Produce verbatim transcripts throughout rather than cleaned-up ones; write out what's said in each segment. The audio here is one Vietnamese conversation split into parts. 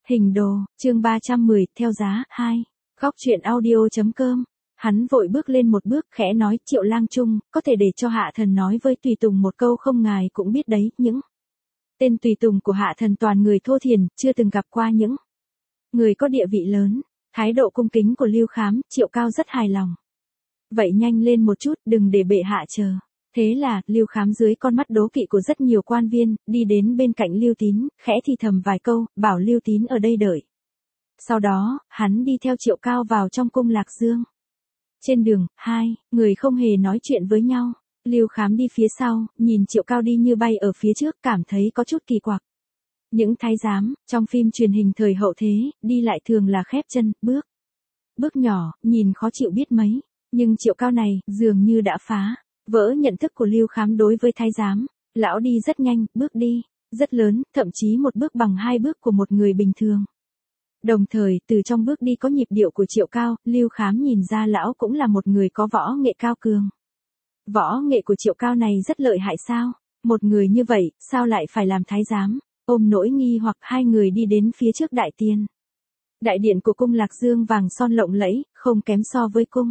Hình đồ, chương ba trăm mười, theo giá, hai. Góc truyện audio.com. Hắn vội bước lên một bước, khẽ nói, Triệu Lang Trung, có thể để cho hạ thần nói với tùy tùng một câu không, ngài cũng biết đấy, những tên tùy tùng của hạ thần toàn người thô thiển, chưa từng gặp qua những người có địa vị lớn. Thái độ cung kính của Lưu Khám, Triệu Cao rất hài lòng. Vậy nhanh lên một chút, đừng để bệ hạ chờ. Thế là, Lưu Khám dưới con mắt đố kỵ của rất nhiều quan viên, đi đến bên cạnh Lưu Tín, khẽ thì thầm vài câu, bảo Lưu Tín ở đây đợi. Sau đó, hắn đi theo Triệu Cao vào trong cung Lạc Dương. Trên đường, hai người không hề nói chuyện với nhau. Lưu Khám đi phía sau, nhìn Triệu Cao đi như bay ở phía trước, cảm thấy có chút kỳ quặc. Những thái giám, trong phim truyền hình thời hậu thế, đi lại thường là khép chân, bước. Bước nhỏ, nhìn khó chịu biết mấy. Nhưng Triệu Cao này, dường như đã phá vỡ nhận thức của Lưu Khám đối với thái giám. Lão đi rất nhanh, bước đi rất lớn, thậm chí một bước bằng hai bước của một người bình thường. Đồng thời, từ trong bước đi có nhịp điệu của Triệu Cao, Lưu Khám nhìn ra lão cũng là một người có võ nghệ cao cường. Võ nghệ của Triệu Cao này rất lợi hại sao? Một người như vậy, sao lại phải làm thái giám? Ôm nỗi nghi hoặc hai người đi đến phía trước đại tiên. Đại điện của cung Lạc Dương vàng son lộng lẫy, không kém so với cung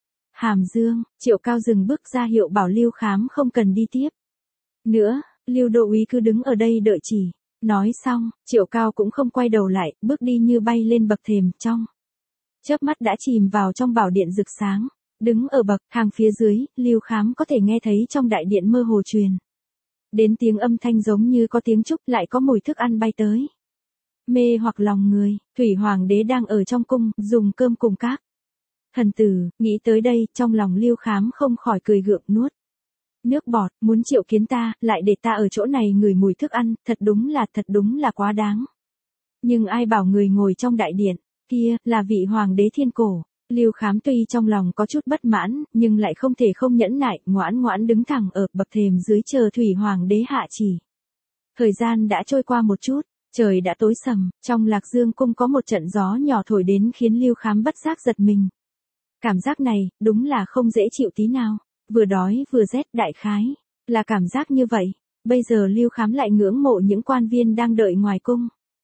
Hàm Dương. Triệu Cao dừng bước ra hiệu bảo Lưu Khám không cần đi tiếp nữa, Lưu Đô úy cứ đứng ở đây đợi chỉ. Nói xong, Triệu Cao cũng không quay đầu lại, bước đi như bay lên bậc thềm, trong chớp mắt đã chìm vào trong bảo điện rực sáng. Đứng ở bậc thang phía dưới, Lưu Khám có thể nghe thấy trong đại điện mơ hồ truyền đến tiếng âm thanh giống như có tiếng trúc, lại có mùi thức ăn bay tới. Mê hoặc lòng người, Thủy Hoàng đế đang ở trong cung, dùng cơm cùng các thần tử. Nghĩ tới đây, trong lòng Lưu Khám không khỏi cười gượng, nuốt nước bọt, muốn triệu kiến ta, lại để ta ở chỗ này ngửi mùi thức ăn, thật đúng là, thật đúng là quá đáng. Nhưng ai bảo người ngồi trong đại điện kia là vị hoàng đế thiên cổ. Lưu Khám tuy trong lòng có chút bất mãn, nhưng lại không thể không nhẫn nại, ngoãn ngoãn đứng thẳng ở bậc thềm dưới chờ Thủy Hoàng đế hạ chỉ. Thời gian đã trôi qua một chút, trời đã tối sầm, trong Lạc Dương cung có một trận gió nhỏ thổi đến khiến Lưu Khám bất giác giật mình. Cảm giác này, đúng là không dễ chịu tí nào. Vừa đói vừa rét, đại khái là cảm giác như vậy. Bây giờ Lưu Khám lại ngưỡng mộ những quan viên đang đợi ngoài cung.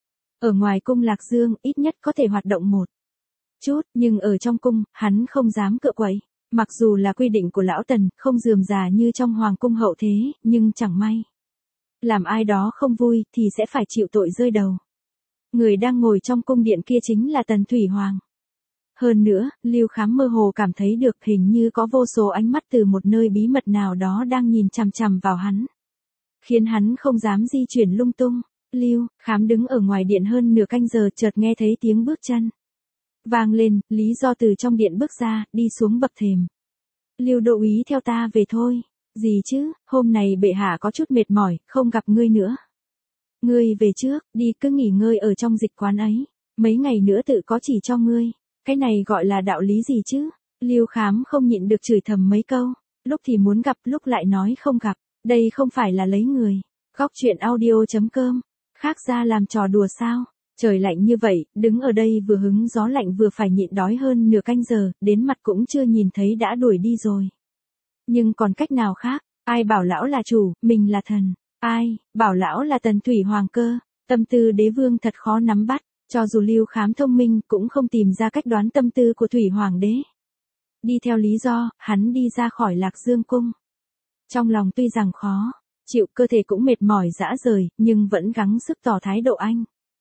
Ở ngoài cung Lạc Dương, ít nhất có thể hoạt động một chút, nhưng ở trong cung, hắn không dám cựa quậy. Mặc dù là quy định của lão Tần, không rườm rà như trong hoàng cung hậu thế, nhưng chẳng may làm ai đó không vui, thì sẽ phải chịu tội rơi đầu. Người đang ngồi trong cung điện kia chính là Tần Thủy Hoàng. Hơn nữa, Lưu Khám mơ hồ cảm thấy được hình như có vô số ánh mắt từ một nơi bí mật nào đó đang nhìn chằm chằm vào hắn. Khiến hắn không dám di chuyển lung tung. Lưu Khám đứng ở ngoài điện hơn nửa canh giờ, chợt nghe thấy tiếng bước chân vang lên, lý do từ trong điện bước ra, đi xuống bậc thềm. Lưu Đô úy theo ta về thôi. Gì chứ, hôm nay bệ hạ có chút mệt mỏi, không gặp ngươi nữa. Ngươi về trước, đi cứ nghỉ ngơi ở trong dịch quán ấy. Mấy ngày nữa tự có chỉ cho ngươi. Cái này gọi là đạo lý gì chứ? Lưu Khám không nhịn được chửi thầm mấy câu. Lúc thì muốn gặp, lúc lại nói không gặp. Đây không phải là lấy người. Góc truyện audio.com. Khác ra làm trò đùa sao? Trời lạnh như vậy, đứng ở đây vừa hứng gió lạnh vừa phải nhịn đói hơn nửa canh giờ, đến mặt cũng chưa nhìn thấy đã đuổi đi rồi. Nhưng còn cách nào khác? Ai bảo lão là chủ, mình là thần? Ai bảo lão là Tần Thủy Hoàng cơ? Tâm tư đế vương thật khó nắm bắt. Cho dù Lưu Khám thông minh, cũng không tìm ra cách đoán tâm tư của Thủy Hoàng đế. Đi theo lý do, hắn đi ra khỏi Lạc Dương cung. Trong lòng tuy rằng khó chịu, cơ thể cũng mệt mỏi rã rời, nhưng vẫn gắng sức tỏ thái độ anh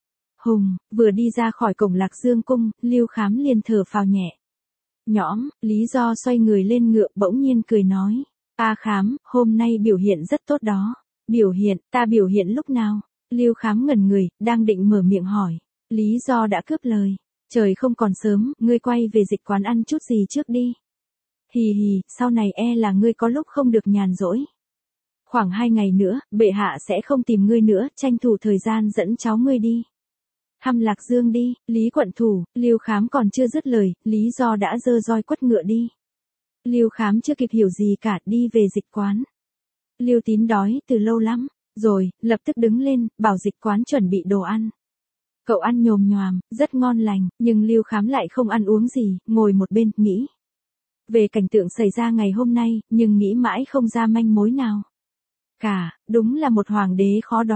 hùng. Vừa đi ra khỏi cổng Lạc Dương cung, Lưu Khám liền thở phào nhẹ nhõm. Lý do xoay người lên ngựa, bỗng nhiên cười nói, A Khám, hôm nay biểu hiện rất tốt đó. Biểu hiện, ta biểu hiện lúc nào? Lưu Khám ngẩn người, đang định mở miệng hỏi. Lý do đã cướp lời. Trời không còn sớm, ngươi quay về dịch quán ăn chút gì trước đi. Hì hì, sau này e là ngươi có lúc không được nhàn rỗi. Khoảng hai ngày nữa, bệ hạ sẽ không tìm ngươi nữa, tranh thủ thời gian dẫn cháu ngươi đi thăm Lạc Dương đi. Lý quận thủ. Lưu Khám còn chưa dứt lời, lý do đã giơ roi quất ngựa đi. Lưu Khám chưa kịp hiểu gì cả, đi về dịch quán. Lưu Tín đói từ lâu lắm rồi, lập tức đứng lên, bảo dịch quán chuẩn bị đồ ăn. Cậu ăn nhồm nhoàm, rất ngon lành, nhưng Lưu Khám lại không ăn uống gì, ngồi một bên, nghĩ về cảnh tượng xảy ra ngày hôm nay, nhưng nghĩ mãi không ra manh mối nào cả. Đúng là một hoàng đế khó đoán.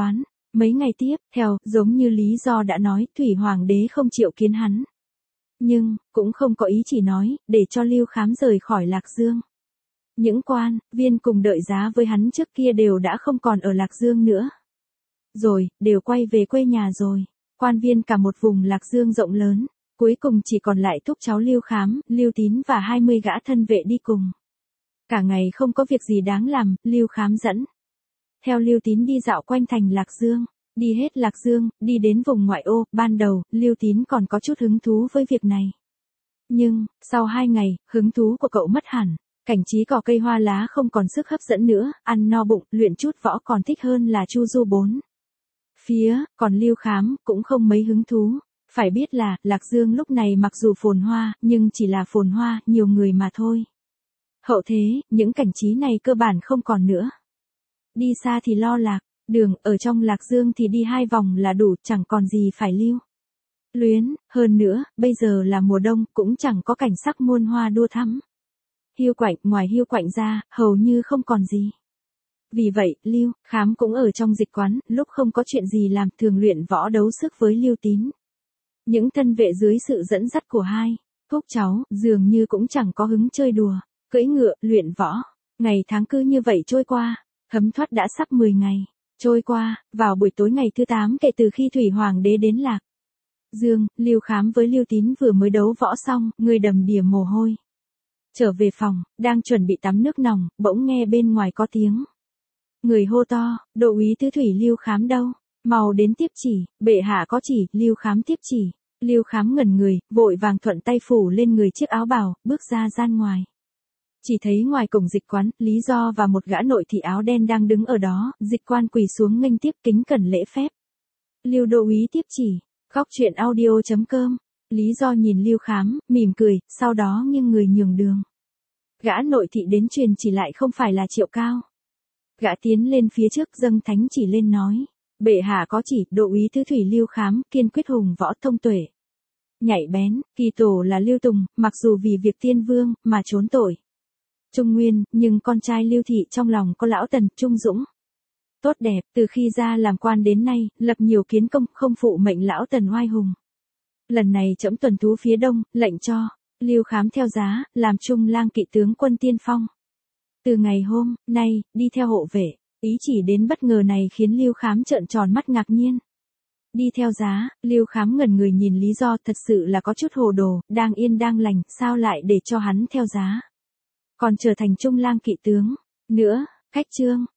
Mấy ngày tiếp theo, giống như lý do đã nói, Thủy Hoàng đế không chịu kiến hắn. Nhưng, cũng không có ý chỉ nói, để cho Lưu Khám rời khỏi Lạc Dương. Những quan, viên cùng đợi giá với hắn trước kia đều đã không còn ở Lạc Dương nữa. Rồi, đều quay về quê nhà rồi. Quan viên cả một vùng Lạc Dương rộng lớn, cuối cùng chỉ còn lại thúc cháu Lưu Khám, Lưu Tín và hai mươi gã thân vệ đi cùng. Cả ngày không có việc gì đáng làm, Lưu Khám dẫn theo Lưu Tín đi dạo quanh thành Lạc Dương, đi hết Lạc Dương, đi đến vùng ngoại ô. Ban đầu, Lưu Tín còn có chút hứng thú với việc này. Nhưng, sau hai ngày, hứng thú của cậu mất hẳn. Cảnh trí cỏ cây hoa lá không còn sức hấp dẫn nữa, ăn no bụng, luyện chút võ còn thích hơn là chu du bốn phía, còn Lưu Khám cũng không mấy hứng thú. Phải biết là, Lạc Dương lúc này mặc dù phồn hoa, nhưng chỉ là phồn hoa, nhiều người mà thôi. Hậu thế, những cảnh trí này cơ bản không còn nữa. Đi xa thì lo lạc, đường, ở trong Lạc Dương thì đi hai vòng là đủ, chẳng còn gì phải lưu luyến, hơn nữa, bây giờ là mùa đông, cũng chẳng có cảnh sắc muôn hoa đua thắm. Hiu Quạnh, ngoài Hiu Quạnh ra, hầu như không còn gì. Vì vậy, Lưu Khám cũng ở trong dịch quán, lúc không có chuyện gì làm, thường luyện võ đấu sức với Lưu Tín. Những thân vệ dưới sự dẫn dắt của hai thúc cháu, dường như cũng chẳng có hứng chơi đùa, cưỡi ngựa, luyện võ. Ngày tháng cứ như vậy trôi qua, thấm thoát đã sắp mười ngày. Trôi qua, vào buổi tối ngày thứ tám kể từ khi Thủy Hoàng đế đến Lạc Dương, Lưu Khám với Lưu Tín vừa mới đấu võ xong, người đầm đìa mồ hôi. Trở về phòng, đang chuẩn bị tắm nước nòng, bỗng nghe bên ngoài có tiếng người hô to, Đô úy tứ thủy Lưu Khám đâu, mau đến tiếp chỉ, bệ hạ có chỉ. Lưu Khám tiếp chỉ. Lưu Khám ngẩn người, vội vàng thuận tay phủ lên người chiếc áo bào, bước ra gian ngoài. Chỉ thấy ngoài cổng dịch quán, Lý Do và một gã nội thị áo đen đang đứng ở đó. Dịch quan quỳ xuống nghênh tiếp, kính cẩn lễ phép. Lưu Đô úy tiếp chỉ. Góc truyện audio chấm com. Lý Do nhìn Lưu Khám, mỉm cười, sau đó nghiêng người nhường đường. Gã nội thị đến truyền chỉ lại không phải là Triệu Cao. Gã tiến lên phía trước, dâng thánh chỉ lên nói, bệ hạ có chỉ, Đô úy thứ thủy Lưu Khám, kiên quyết hùng võ thông tuệ, nhạy bén, kỳ tổ là Lưu Tùng, mặc dù vì việc tiên vương mà trốn tội Trung Nguyên, nhưng con trai Lưu Thị trong lòng có lão Tần, trung dũng, tốt đẹp. Từ khi ra làm quan đến nay, lập nhiều kiến công, không phụ mệnh lão Tần oai hùng. Lần này trẫm tuần thú phía đông, lệnh cho Lưu Khám theo giá, làm trung lang kỵ tướng quân tiên phong. Từ ngày hôm nay, đi theo hộ vệ. Ý chỉ đến bất ngờ này khiến Lưu Khám trợn tròn mắt ngạc nhiên. Đi theo giá, Lưu Khám ngẩn người nhìn Lý Do, thật sự là có chút hồ đồ, đang yên đang lành, sao lại để cho hắn theo giá. Còn trở thành trung lang kỵ tướng nữa. Khách trương,